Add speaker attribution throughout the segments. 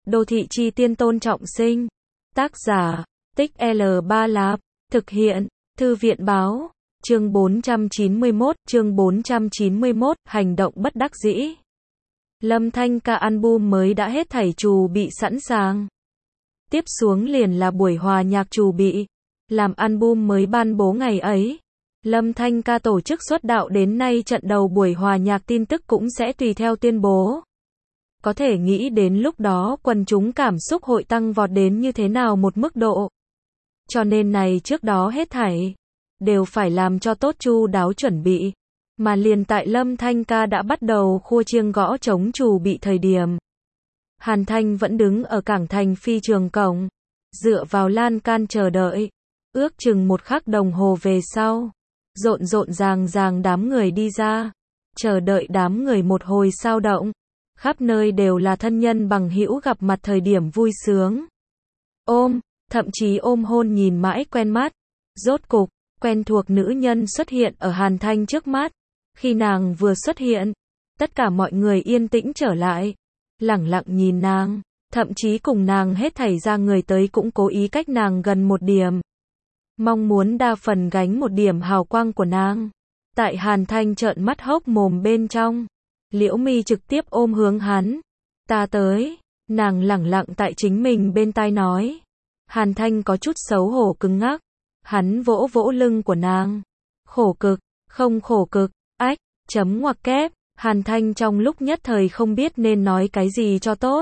Speaker 1: Đô thị chi tiên Tôn Trọng Sinh. Tác giả, Tích L3 Lạp. Thực hiện, Thư viện báo. Chương 491, hành động bất đắc dĩ. Lâm Thanh ca album mới đã hết thảy trù bị sẵn sàng. Tiếp xuống liền là buổi hòa nhạc trù bị. Làm album mới ban bố ngày ấy, Lâm Thanh ca tổ chức xuất đạo đến nay trận đầu buổi hòa nhạc tin tức cũng sẽ tùy theo tuyên bố. Có thể nghĩ đến lúc đó quần chúng cảm xúc hội tăng vọt đến như thế nào một mức độ. Cho nên này trước đó hết thảy đều phải làm cho tốt chu đáo chuẩn bị. Mà liền tại Lâm Thanh ca đã bắt đầu khua chiêng gõ trống trù bị thời điểm, Hàn Thanh vẫn đứng ở cảng thành phi trường cổng, dựa vào lan can chờ đợi. Ước chừng một khắc đồng hồ về sau, rộn ràng đám người đi ra. Chờ đợi đám người một hồi sao động, khắp nơi đều là thân nhân bằng hữu gặp mặt thời điểm vui sướng. Ôm, thậm chí ôm hôn nhìn mãi quen mắt. Rốt cục, quen thuộc nữ nhân xuất hiện ở Hàn Thanh trước mắt. Khi nàng vừa xuất hiện, tất cả mọi người yên tĩnh trở lại, lẳng lặng nhìn nàng, thậm chí cùng nàng hết thảy ra người tới cũng cố ý cách nàng gần một điểm, mong muốn đa phần gánh một điểm hào quang của nàng. Tại Hàn Thanh trợn mắt hốc mồm bên trong, Liễu Mi trực tiếp ôm hướng hắn. Ta tới, nàng lẳng lặng tại chính mình bên tai nói. Hàn Thanh có chút xấu hổ cứng ngắc, hắn vỗ vỗ lưng của nàng. Khổ cực, không khổ cực, ách, chấm ngoặc kép. Hàn Thanh trong lúc nhất thời không biết nên nói cái gì cho tốt.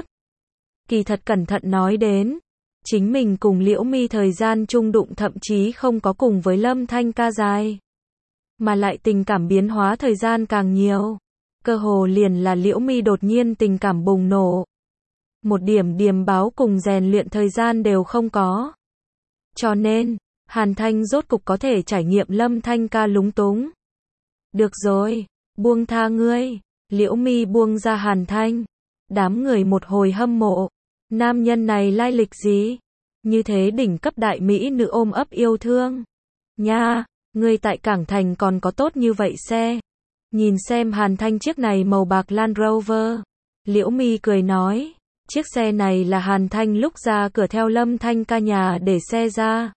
Speaker 1: Kỳ thật cẩn thận nói đến, chính mình cùng Liễu Mi thời gian chung đụng thậm chí không có cùng với Lâm Thanh ca dài, mà lại tình cảm biến hóa thời gian càng nhiều. Cơ hồ liền là Liễu Mi đột nhiên tình cảm bùng nổ, một điểm điềm báo cùng rèn luyện thời gian đều không có. Cho nên, Hàn Thanh rốt cục có thể trải nghiệm Lâm Thanh ca lúng túng. Được rồi, buông tha ngươi. Liễu Mi buông ra Hàn Thanh. Đám người một hồi hâm mộ. Nam nhân này lai lịch gì? Như thế đỉnh cấp đại mỹ nữ ôm ấp yêu thương. Nha, ngươi tại cảng thành còn có tốt như vậy xe. Nhìn xem Hàn Thanh chiếc này màu bạc Land Rover. Liễu Mi cười nói, chiếc xe này là Hàn Thanh lúc ra cửa theo Lâm Thanh ca nhà để xe ra.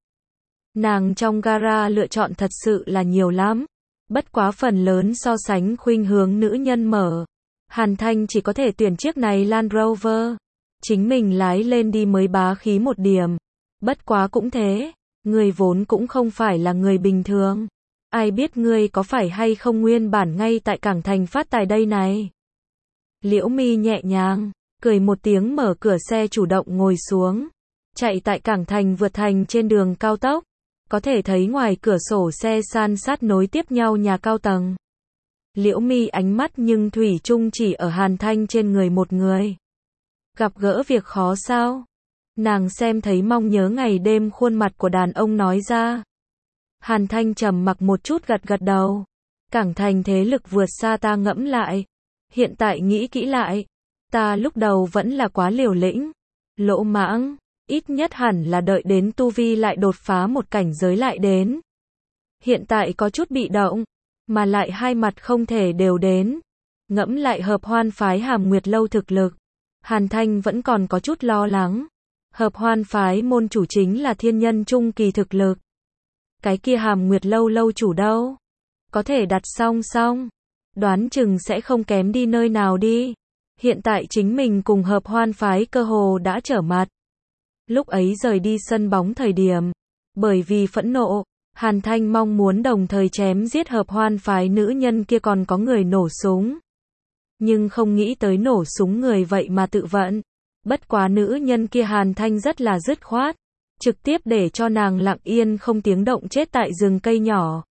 Speaker 1: Nàng trong gara lựa chọn thật sự là nhiều lắm. Bất quá phần lớn so sánh khuynh hướng nữ nhân mở. Hàn Thanh chỉ có thể tuyển chiếc này Land Rover. Chính mình lái lên đi mới bá khí một điểm. Bất quá cũng thế, người vốn cũng không phải là người bình thường. Ai biết ngươi có phải hay không nguyên bản ngay tại cảng thành phát tài đây này. Liễu Mi nhẹ nhàng, cười một tiếng mở cửa xe chủ động ngồi xuống. Chạy tại cảng thành vượt thành trên đường cao tốc. Có thể thấy ngoài cửa sổ xe san sát nối tiếp nhau nhà cao tầng. Liễu Mi ánh mắt nhưng thủy chung chỉ ở Hàn Thanh trên người một người. Gặp gỡ việc khó sao? Nàng xem thấy mong nhớ ngày đêm khuôn mặt của đàn ông nói ra. Hàn Thanh trầm mặc một chút gật gật đầu. Cảng thành thế lực vượt xa ta ngẫm lại. Hiện tại nghĩ kỹ lại, ta lúc đầu vẫn là quá liều lĩnh, lỗ mãng. Ít nhất hẳn là đợi đến tu vi lại đột phá một cảnh giới lại đến. Hiện tại có chút bị động, mà lại hai mặt không thể đều đến. Ngẫm lại Hợp Hoan phái Hàm Nguyệt lâu thực lực, Hàn Thanh vẫn còn có chút lo lắng. Hợp Hoan phái môn chủ chính là thiên nhân trung kỳ thực lực. Cái kia Hàm Nguyệt lâu lâu chủ đâu? Có thể đặt song song, đoán chừng sẽ không kém đi nơi nào đi. Hiện tại chính mình cùng Hợp Hoan phái cơ hồ đã trở mặt. Lúc ấy rời đi sân bóng thời điểm, bởi vì phẫn nộ, Hàn Thanh mong muốn đồng thời chém giết Hợp Hoan phái nữ nhân kia còn có người nổ súng. Nhưng không nghĩ tới nổ súng người vậy mà tự vận. Bất quá nữ nhân kia Hàn Thanh rất là dứt khoát, trực tiếp để cho nàng lặng yên không tiếng động chết tại rừng cây nhỏ.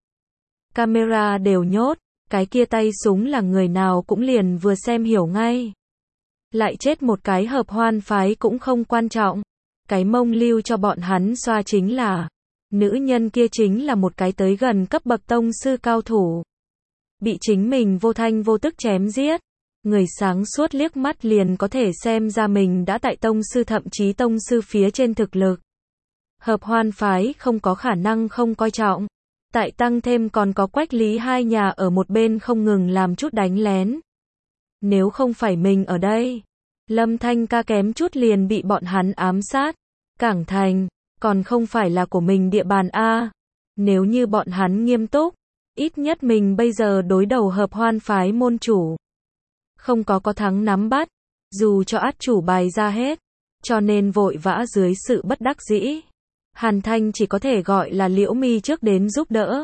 Speaker 1: Camera đều nhốt, cái kia tay súng là người nào cũng liền vừa xem hiểu ngay. Lại chết một cái Hợp Hoan phái cũng không quan trọng. Cái mông lưu cho bọn hắn xoa chính là, nữ nhân kia chính là một cái tới gần cấp bậc tông sư cao thủ. Bị chính mình vô thanh vô tức chém giết. Người sáng suốt liếc mắt liền có thể xem ra mình đã tại tông sư thậm chí tông sư phía trên thực lực. Hợp Hoan phái không có khả năng không coi trọng. Tại tăng thêm còn có Quách Lý hai nhà ở một bên không ngừng làm chút đánh lén. Nếu không phải mình ở đây, Lâm Thanh ca kém chút liền bị bọn hắn ám sát. Cảng Thành, còn không phải là của mình địa bàn a. Nếu như bọn hắn nghiêm túc, ít nhất mình bây giờ đối đầu Hợp Hoan phái môn chủ. Không có thắng nắm bắt, dù cho át chủ bài ra hết, cho nên vội vã dưới sự bất đắc dĩ. Hàn Thanh chỉ có thể gọi là Liễu Mi trước đến giúp đỡ.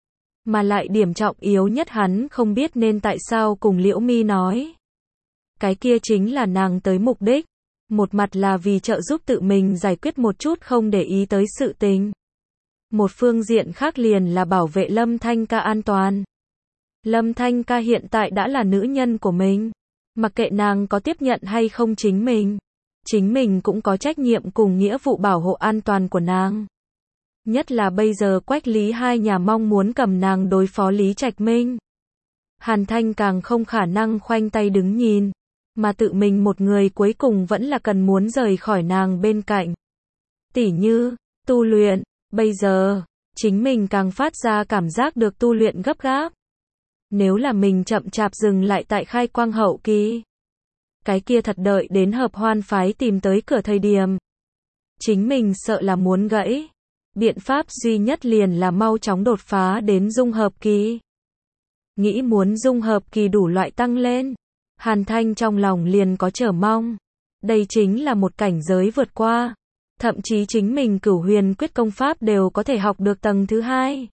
Speaker 1: Mà lại điểm trọng yếu nhất hắn không biết nên tại sao cùng Liễu Mi nói. Cái kia chính là nàng tới mục đích. Một mặt là vì trợ giúp tự mình giải quyết một chút không để ý tới sự tình. Một phương diện khác liền là bảo vệ Lâm Thanh ca an toàn. Lâm Thanh ca hiện tại đã là nữ nhân của mình. Mặc kệ nàng có tiếp nhận hay không chính mình cũng có trách nhiệm cùng nghĩa vụ bảo hộ an toàn của nàng. Nhất là bây giờ Quách Lý hai nhà mong muốn cầm nàng đối phó Lý Trạch Minh. Hàn Thanh càng không khả năng khoanh tay đứng nhìn, mà tự mình một người cuối cùng vẫn là cần muốn rời khỏi nàng bên cạnh. Tỉ như, tu luyện, bây giờ, chính mình càng phát ra cảm giác được tu luyện gấp gáp. Nếu là mình chậm chạp dừng lại tại khai quang hậu kỳ, cái kia thật đợi đến Hợp Hoan phái tìm tới cửa thời điểm, chính mình sợ là muốn gãy. Biện pháp duy nhất liền là mau chóng đột phá đến dung hợp kỳ. Nghĩ muốn dung hợp kỳ đủ loại tăng lên, Hàn Thanh trong lòng liền có chờ mong. Đây chính là một cảnh giới vượt qua. Thậm chí chính mình Cửu Huyền Quyết công pháp đều có thể học được tầng thứ 2.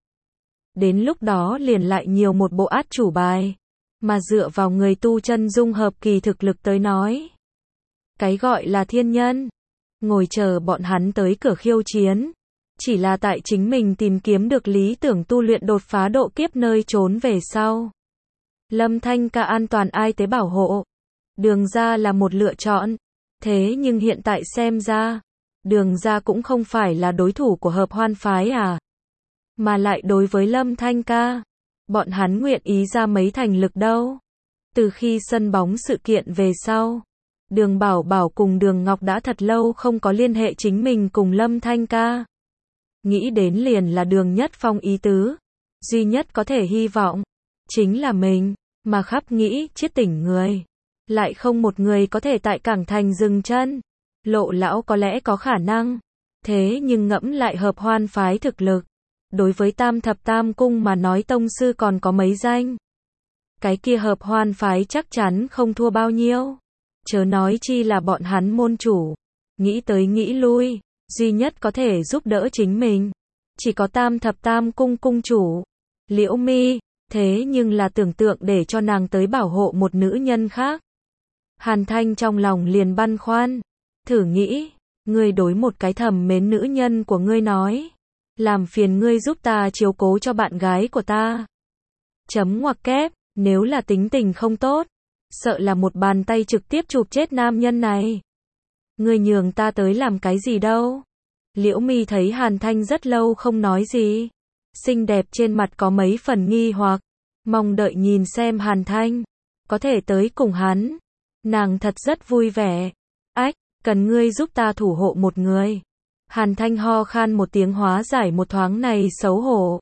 Speaker 1: Đến lúc đó liền lại nhiều một bộ át chủ bài. Mà dựa vào người tu chân dung hợp kỳ thực lực tới nói. Cái gọi là thiên nhân. Ngồi chờ bọn hắn tới cửa khiêu chiến. Chỉ là tại chính mình tìm kiếm được lý tưởng tu luyện đột phá độ kiếp nơi trốn về sau. Lâm Thanh ca an toàn ai tế bảo hộ. Đường ra là một lựa chọn. Thế nhưng hiện tại xem ra, đường ra cũng không phải là đối thủ của Hợp Hoan phái à. Mà lại đối với Lâm Thanh ca, bọn hắn nguyện ý ra mấy thành lực đâu. Từ khi sân bóng sự kiện về sau, Đường Bảo Bảo cùng Đường Ngọc đã thật lâu không có liên hệ chính mình cùng Lâm Thanh ca. Nghĩ đến liền là Đường Nhất Phong ý tứ. Duy nhất có thể hy vọng, chính là mình, mà khắp nghĩ chiết tỉnh người. Lại không một người có thể tại Cảng Thành dừng chân. Lộ lão có lẽ có khả năng. Thế nhưng ngẫm lại Hợp Hoan phái thực lực. Đối với Tam Thập Tam Cung mà nói tông sư còn có mấy danh. Cái kia Hợp Hoan phái chắc chắn không thua bao nhiêu. Chớ nói chi là bọn hắn môn chủ. Nghĩ tới nghĩ lui, duy nhất có thể giúp đỡ chính mình. Chỉ có Tam Thập Tam Cung cung chủ. Liễu Mi, thế nhưng là tưởng tượng để cho nàng tới bảo hộ một nữ nhân khác. Hàn Thanh trong lòng liền băn khoăn. Thử nghĩ, ngươi đối một cái thầm mến nữ nhân của ngươi nói. Làm phiền ngươi giúp ta chiếu cố cho bạn gái của ta. Chấm ngoặc kép, nếu là tính tình không tốt, sợ là một bàn tay trực tiếp chụp chết nam nhân này. Ngươi nhường ta tới làm cái gì đâu. Liễu Mi thấy Hàn Thanh rất lâu không nói gì. Xinh đẹp trên mặt có mấy phần nghi hoặc. Mong đợi nhìn xem Hàn Thanh. Có thể tới cùng hắn. Nàng thật rất vui vẻ. Ách, cần ngươi giúp ta thủ hộ một người. Hàn Thanh ho khan một tiếng hóa giải một thoáng này xấu hổ.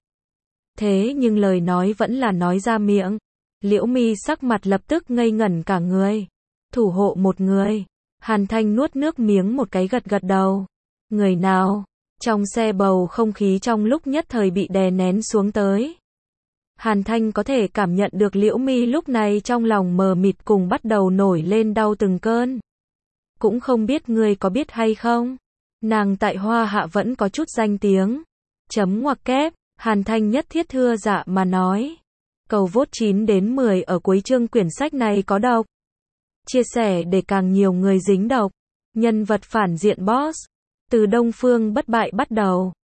Speaker 1: Thế nhưng lời nói vẫn là nói ra miệng. Liễu Mi sắc mặt lập tức ngây ngẩn cả người. Thủ hộ một người. Hàn Thanh nuốt nước miếng một cái gật gật đầu. Người nào? Trong xe bầu không khí trong lúc nhất thời bị đè nén xuống tới. Hàn Thanh có thể cảm nhận được Liễu Mi lúc này trong lòng mờ mịt cùng bắt đầu nổi lên đau từng cơn. Cũng không biết ngươi có biết hay không? Nàng tại Hoa Hạ vẫn có chút danh tiếng. Chấm ngoặc kép, Hàn Thanh nhất thiết thưa dạ mà nói. Cầu vote 9 đến 10 ở cuối chương quyển sách này có độc. Chia sẻ để càng nhiều người dính độc. Nhân vật phản diện boss. Từ Đông Phương bất bại bắt đầu.